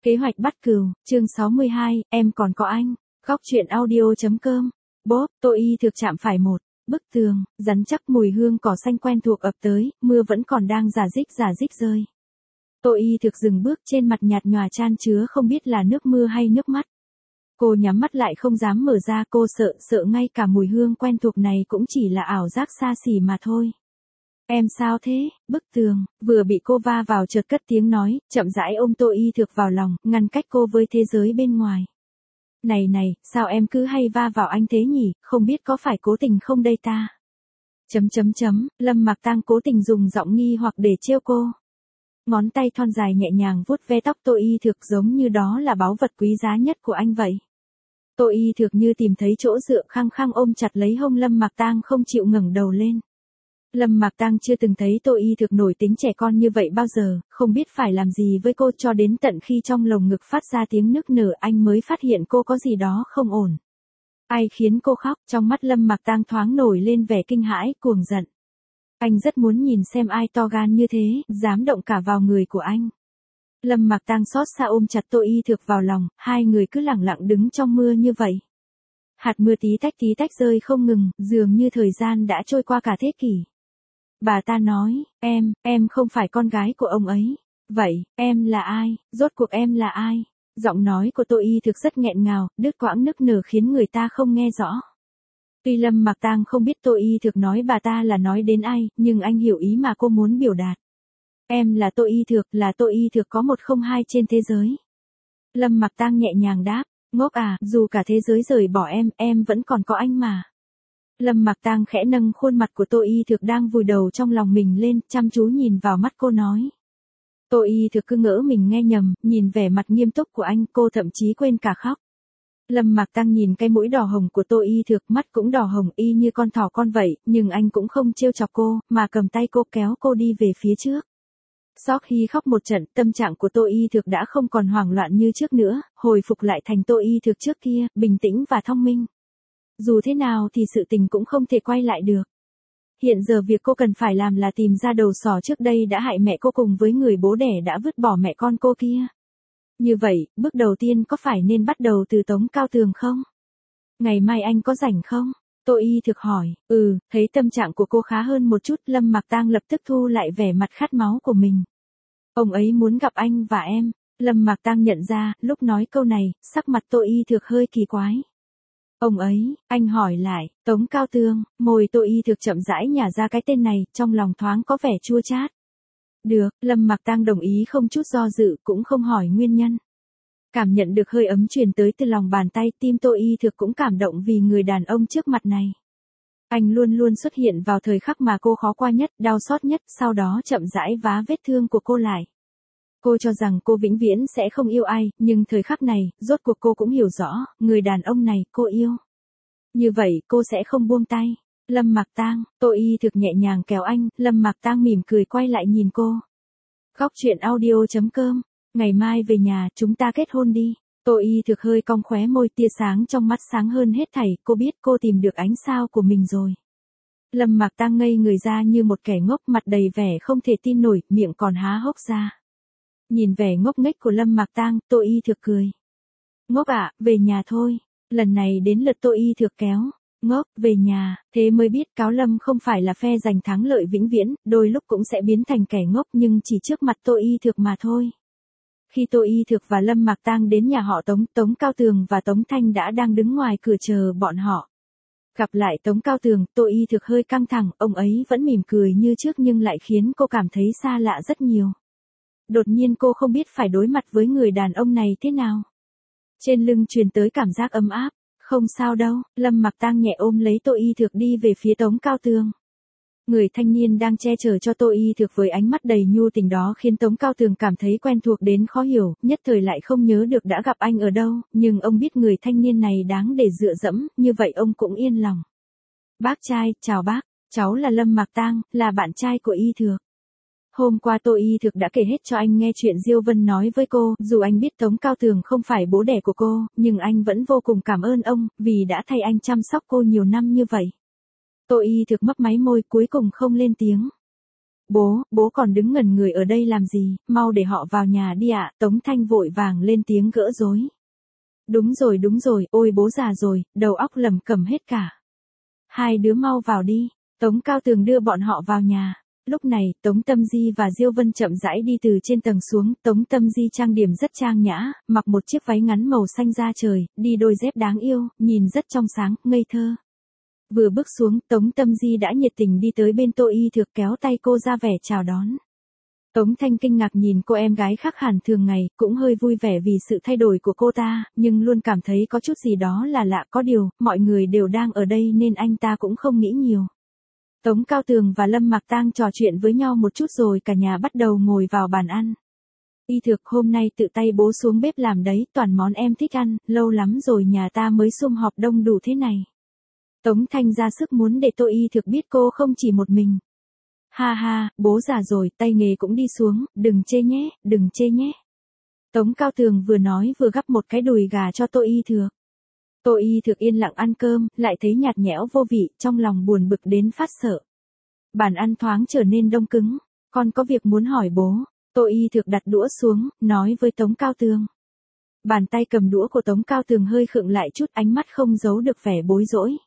Kế hoạch bắt cừu, chương 62, em còn có anh. Góc truyện audio.com. Bốp, Tô Y Thực chạm phải một bức tường, rắn chắc mùi hương cỏ xanh quen thuộc ập tới, mưa vẫn còn đang rả rích rơi. Tô Y Thực dừng bước, trên mặt nhạt nhòa chan chứa không biết là nước mưa hay nước mắt. Cô nhắm mắt lại không dám mở ra, cô sợ ngay cả mùi hương quen thuộc này cũng chỉ là ảo giác xa xỉ mà thôi. Em sao thế? Bức tường, vừa bị cô va vào chợt cất tiếng nói, chậm rãi ôm Tô Y Thực vào lòng, ngăn cách cô với thế giới bên ngoài. Này, sao em cứ hay va vào anh thế nhỉ, không biết có phải cố tình không đây ta? Lâm Mạc Tang cố tình dùng giọng nghi hoặc để trêu cô. Ngón tay thon dài nhẹ nhàng vuốt ve tóc Tô Y Thực giống như đó là báu vật quý giá nhất của anh vậy. Tô Y Thực như tìm thấy chỗ dựa, khăng khăng ôm chặt lấy hông Lâm Mạc Tang không chịu ngẩng đầu lên. Lâm Mạc Tang chưa từng thấy Tô Y Thực nổi tính trẻ con như vậy bao giờ, không biết phải làm gì với cô cho đến tận khi trong lồng ngực phát ra tiếng nức nở anh mới phát hiện cô có gì đó không ổn. Ai khiến cô khóc? Trong mắt Lâm Mạc Tang thoáng nổi lên vẻ kinh hãi, cuồng giận. Anh rất muốn nhìn xem ai to gan như thế, dám động cả vào người của anh. Lâm Mạc Tang xót xa ôm chặt Tô Y Thực vào lòng, hai người cứ lặng lặng đứng trong mưa như vậy. Hạt mưa tí tách rơi không ngừng, dường như thời gian đã trôi qua cả thế kỷ. Bà ta nói, em không phải con gái của ông ấy. Vậy, em là ai, rốt cuộc em là ai? Giọng nói của Tô Y Thực rất nghẹn ngào, đứt quãng nức nở khiến người ta không nghe rõ. Tuy Lâm Mạc Tang không biết Tô Y Thực nói bà ta là nói đến ai, nhưng anh hiểu ý mà cô muốn biểu đạt. Em là Tô Y Thực, là Tô Y Thực có một không hai trên thế giới. Lâm Mạc Tang nhẹ nhàng đáp, ngốc à, dù cả thế giới rời bỏ em vẫn còn có anh mà. Lâm Mạc Tang khẽ nâng khuôn mặt của Tô Y Thực đang vùi đầu trong lòng mình lên, chăm chú nhìn vào mắt cô nói. Tô Y Thực cứ ngỡ mình nghe nhầm, nhìn vẻ mặt nghiêm túc của anh, cô thậm chí quên cả khóc. Lâm Mạc Tang nhìn cái mũi đỏ hồng của Tô Y Thực, mắt cũng đỏ hồng y như con thỏ con vậy, nhưng anh cũng không trêu chọc cô, mà cầm tay cô kéo cô đi về phía trước. Sau khi khóc một trận, tâm trạng của Tô Y Thực đã không còn hoảng loạn như trước nữa, hồi phục lại thành Tô Y Thực trước kia, bình tĩnh và thông minh. Dù thế nào thì sự tình cũng không thể quay lại được. Hiện giờ việc cô cần phải làm là tìm ra đầu sỏ trước đây đã hại mẹ cô cùng với người bố đẻ đã vứt bỏ mẹ con cô kia. Như vậy, bước đầu tiên có phải nên bắt đầu từ Tống Cao Tường không? Ngày mai anh có rảnh không? Tô Y Thực hỏi. Thấy tâm trạng của cô khá hơn một chút, Lâm Mạc Tang lập tức thu lại vẻ mặt khát máu của mình. Ông ấy muốn gặp anh và em. Lâm Mạc Tang nhận ra, lúc nói câu này, sắc mặt Tô Y Thực hơi kỳ quái. Ông ấy, anh hỏi lại, Tống Cao Tường, môi Tô Y Thực chậm rãi nhả ra cái tên này, trong lòng thoáng có vẻ chua chát. Được, Lâm Mạc Tang đồng ý không chút do dự, cũng không hỏi nguyên nhân. Cảm nhận được hơi ấm truyền tới từ lòng bàn tay, tim Tô Y Thực cũng cảm động vì người đàn ông trước mặt này. Anh luôn luôn xuất hiện vào thời khắc mà cô khó qua nhất, đau xót nhất, sau đó chậm rãi vá vết thương của cô lại. Cô cho rằng cô vĩnh viễn sẽ không yêu ai, nhưng thời khắc này, rốt cuộc cô cũng hiểu rõ, người đàn ông này cô yêu. Như vậy, cô sẽ không buông tay. Lâm Mạc Tang, Tô Y Thực nhẹ nhàng kéo anh, Lâm Mạc Tang mỉm cười quay lại nhìn cô. Góc truyện audio.com, ngày mai về nhà, chúng ta kết hôn đi. Tô Y Thực hơi cong khóe môi, tia sáng trong mắt sáng hơn hết thảy, cô biết cô tìm được ánh sao của mình rồi. Lâm Mạc Tang ngây người ra như một kẻ ngốc, mặt đầy vẻ không thể tin nổi, miệng còn há hốc ra. Nhìn vẻ ngốc nghếch của Lâm Mạc Tang, Tô Y Thực cười. Ngốc ạ, về nhà thôi. Lần này đến lượt Tô Y Thực kéo. Ngốc, về nhà, thế mới biết Cáo Lâm không phải là phe giành thắng lợi vĩnh viễn, đôi lúc cũng sẽ biến thành kẻ ngốc nhưng chỉ trước mặt Tô Y Thực mà thôi. Khi Tô Y Thực và Lâm Mạc Tang đến nhà họ Tống Cao Tường và Tống Thanh đã đang đứng ngoài cửa chờ bọn họ. Gặp lại Tống Cao Tường, Tô Y Thực hơi căng thẳng, ông ấy vẫn mỉm cười như trước nhưng lại khiến cô cảm thấy xa lạ rất nhiều. Đột nhiên cô không biết phải đối mặt với người đàn ông này thế nào. Trên lưng truyền tới cảm giác ấm áp. Không sao đâu, Lâm Mạc Tang nhẹ ôm lấy Tô Y Thực đi về phía Tống Cao Tường. Người thanh niên đang che chở cho Tô Y Thực với ánh mắt đầy nhu tình đó khiến Tống Cao Tường cảm thấy quen thuộc đến khó hiểu, nhất thời lại không nhớ được đã gặp anh ở đâu, nhưng ông biết người thanh niên này đáng để dựa dẫm, như vậy ông cũng yên lòng. Bác trai, chào bác, cháu là Lâm Mạc Tang, là bạn trai của Y Thực. Hôm qua Tô Y Thực đã kể hết cho anh nghe chuyện Diêu Vân nói với cô, dù anh biết Tống Cao Tường không phải bố đẻ của cô, nhưng anh vẫn vô cùng cảm ơn ông, vì đã thay anh chăm sóc cô nhiều năm như vậy. Tô Y Thực mấp máy môi cuối cùng không lên tiếng. Bố còn đứng ngẩn người ở đây làm gì, mau để họ vào nhà đi ạ. Tống Thanh vội vàng lên tiếng gỡ rối. Đúng rồi, ôi bố già rồi, đầu óc lầm cẩm hết cả. Hai đứa mau vào đi. Tống Cao Tường đưa bọn họ vào nhà. Lúc này, Tống Tâm Di và Diêu Vân chậm rãi đi từ trên tầng xuống. Tống Tâm Di trang điểm rất trang nhã, mặc một chiếc váy ngắn màu xanh da trời, đi đôi dép đáng yêu, nhìn rất trong sáng, ngây thơ. Vừa bước xuống, Tống Tâm Di đã nhiệt tình đi tới bên Tô Y Thược kéo tay cô ra vẻ chào đón. Tống Thanh kinh ngạc nhìn cô em gái khác hẳn thường ngày, cũng hơi vui vẻ vì sự thay đổi của cô ta, nhưng luôn cảm thấy có chút gì đó là lạ. Có điều, mọi người đều đang ở đây nên anh ta cũng không nghĩ nhiều. Tống Cao Tường và Lâm Mạc Tang trò chuyện với nhau một chút rồi cả nhà bắt đầu ngồi vào bàn ăn. Y Thược hôm nay tự tay bố xuống bếp làm đấy, toàn món em thích ăn, lâu lắm rồi nhà ta mới sum họp đông đủ thế này. Tống Thanh ra sức muốn để Tô Y Thược biết cô không chỉ một mình. Ha ha, bố già rồi, tay nghề cũng đi xuống, đừng chê nhé. Tống Cao Tường vừa nói vừa gắp một cái đùi gà cho Tô Y Thược. Tô Y Thược yên lặng ăn cơm, lại thấy nhạt nhẽo vô vị, trong lòng buồn bực đến phát sợ. Bàn ăn thoáng trở nên đông cứng, con có việc muốn hỏi bố. Tô Y Thược đặt đũa xuống, nói với Tống Cao Tường. Bàn tay cầm đũa của Tống Cao Tường hơi khựng lại chút, ánh mắt không giấu được vẻ bối rối.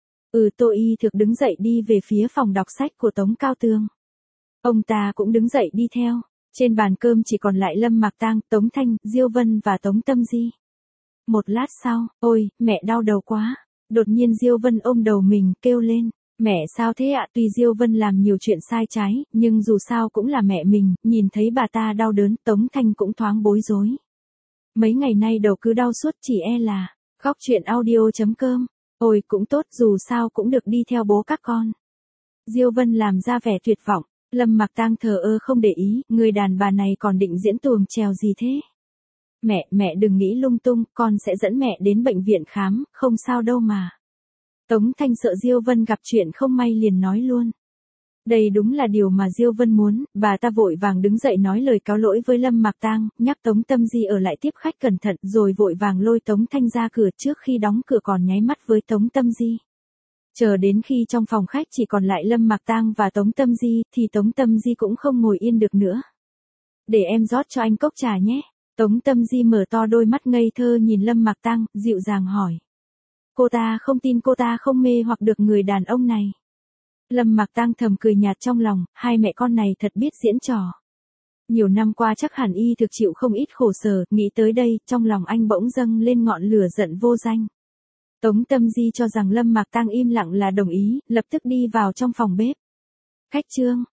Tô Y Thược đứng dậy đi về phía phòng đọc sách của Tống Cao Tường. Ông ta cũng đứng dậy đi theo. Trên bàn cơm chỉ còn lại Lâm Mạc Tang, Tống Thanh, Diêu Vân và Tống Tâm Di. Một lát sau, ôi, mẹ đau đầu quá. Đột nhiên Diêu Vân ôm đầu mình, kêu lên. Mẹ sao thế ạ? Tuy Diêu Vân làm nhiều chuyện sai trái, nhưng dù sao cũng là mẹ mình, nhìn thấy bà ta đau đớn, Tống Thanh cũng thoáng bối rối. Mấy ngày nay đầu cứ đau suốt, chỉ e là. Góc truyện audio.com. Ôi cũng tốt, dù sao cũng được đi theo bố các con. Diêu Vân làm ra vẻ tuyệt vọng. Lâm Mạc Tang thờ ơ không để ý, người đàn bà này còn định diễn tuồng trèo gì thế? Mẹ đừng nghĩ lung tung, con sẽ dẫn mẹ đến bệnh viện khám, không sao đâu mà. Tống Thanh sợ Diêu Vân gặp chuyện không may liền nói luôn. Đây đúng là điều mà Diêu Vân muốn, bà ta vội vàng đứng dậy nói lời cáo lỗi với Lâm Mạc Tang, nhắc Tống Tâm Di ở lại tiếp khách cẩn thận, rồi vội vàng lôi Tống Thanh ra cửa, trước khi đóng cửa còn nháy mắt với Tống Tâm Di. Chờ đến khi trong phòng khách chỉ còn lại Lâm Mạc Tang và Tống Tâm Di, thì Tống Tâm Di cũng không ngồi yên được nữa. Để em rót cho anh cốc trà nhé. Tống Tâm Di mở to đôi mắt ngây thơ nhìn Lâm Mạc Tang, dịu dàng hỏi. Cô ta không tin cô ta không mê hoặc được người đàn ông này. Lâm Mạc Tang thầm cười nhạt trong lòng, hai mẹ con này thật biết diễn trò. Nhiều năm qua chắc hẳn Y Thực chịu không ít khổ sở, nghĩ tới đây, trong lòng anh bỗng dâng lên ngọn lửa giận vô danh. Tống Tâm Di cho rằng Lâm Mạc Tang im lặng là đồng ý, lập tức đi vào trong phòng bếp. Khách trương,